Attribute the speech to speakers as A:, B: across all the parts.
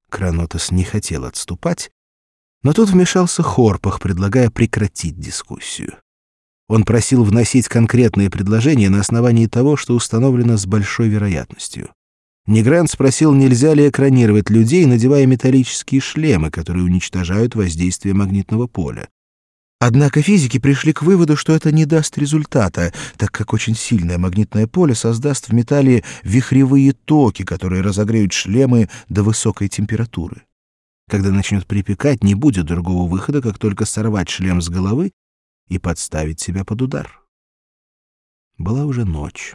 A: Кранотос не хотел отступать, но тут вмешался Хорпах, предлагая прекратить дискуссию. Он просил вносить конкретные предложения на основании того, что установлено с большой вероятностью. Негрант спросил, нельзя ли экранировать людей, надевая металлические шлемы, которые уничтожают воздействие магнитного поля. Однако физики пришли к выводу, что это не даст результата, так как очень сильное магнитное поле создаст в металле вихревые токи, которые разогреют шлемы до высокой температуры. Когда начнет припекать, не будет другого выхода, как только сорвать шлем с головы и подставить себя под удар. Была уже ночь.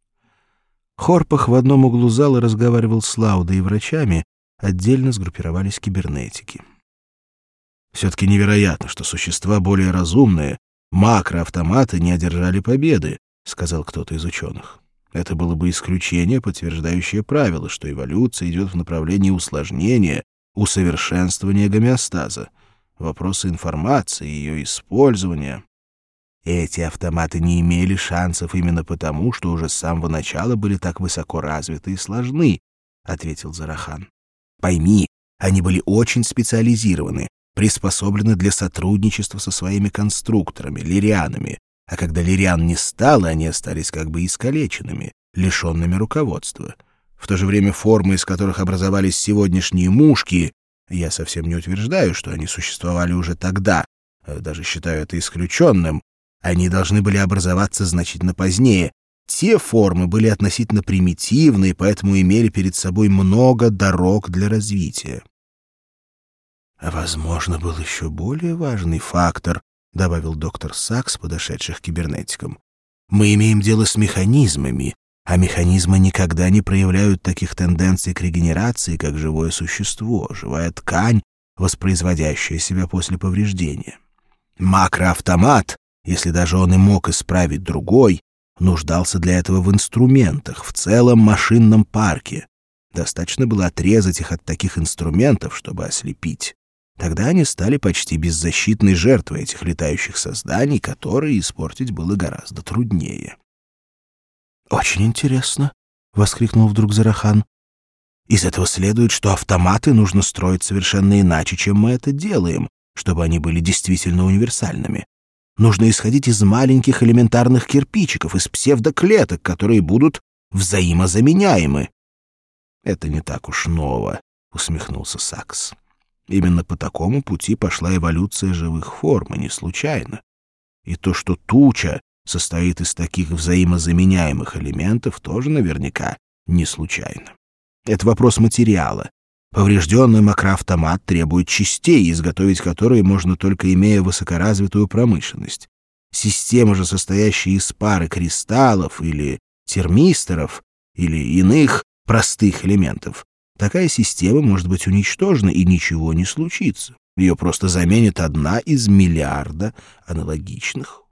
A: Хорпах в одном углу зала разговаривал с Лаудой и врачами, отдельно сгруппировались кибернетики. «Все-таки невероятно, что существа более разумные, макроавтоматы, не одержали победы», — сказал кто-то из ученых. «Это было бы исключение, подтверждающее правило, что эволюция идет в направлении усложнения, усовершенствования гомеостаза. Вопросы информации, ее использования...» «Эти автоматы не имели шансов именно потому, что уже с самого начала были так высоко развиты и сложны», — ответил Зарахан. «Пойми, они были очень специализированы, приспособлены для сотрудничества со своими конструкторами, лирианами, а когда лириан не стало, они остались как бы искалеченными, лишенными руководства. В то же время формы, из которых образовались сегодняшние мушки, я совсем не утверждаю, что они существовали уже тогда, даже считаю это исключенным, они должны были образоваться значительно позднее. Те формы были относительно примитивны, поэтому имели перед собой много дорог для развития. А, возможно, был еще более важный фактор, добавил доктор Сакс, подошедших к кибернетикам. Мы имеем дело с механизмами, а механизмы никогда не проявляют таких тенденций к регенерации, как живое существо, живая ткань, воспроизводящая себя после повреждения. Макроавтомат, если даже он и мог исправить другой, нуждался для этого в инструментах, в целом машинном парке. Достаточно было отрезать их от таких инструментов, чтобы ослепить. Тогда они стали почти беззащитной жертвой этих летающих созданий, которые испортить было гораздо труднее. «Очень интересно», — воскликнул вдруг Зарахан. «Из этого следует, что автоматы нужно строить совершенно иначе, чем мы это делаем, чтобы они были действительно универсальными. Нужно исходить из маленьких элементарных кирпичиков, из псевдоклеток, которые будут взаимозаменяемы». «Это не так уж ново», — усмехнулся Сакс. «Именно по такому пути пошла эволюция живых форм, и не случайно. И то, что туча состоит из таких взаимозаменяемых элементов, тоже наверняка не случайно. Это вопрос материала. Поврежденный макроавтомат требует частей, изготовить которые можно только имея высокоразвитую промышленность. Система же, состоящая из пары кристаллов или термисторов, или иных простых элементов, такая система может быть уничтожена, и ничего не случится. Ее просто заменит одна из миллиарда аналогичных.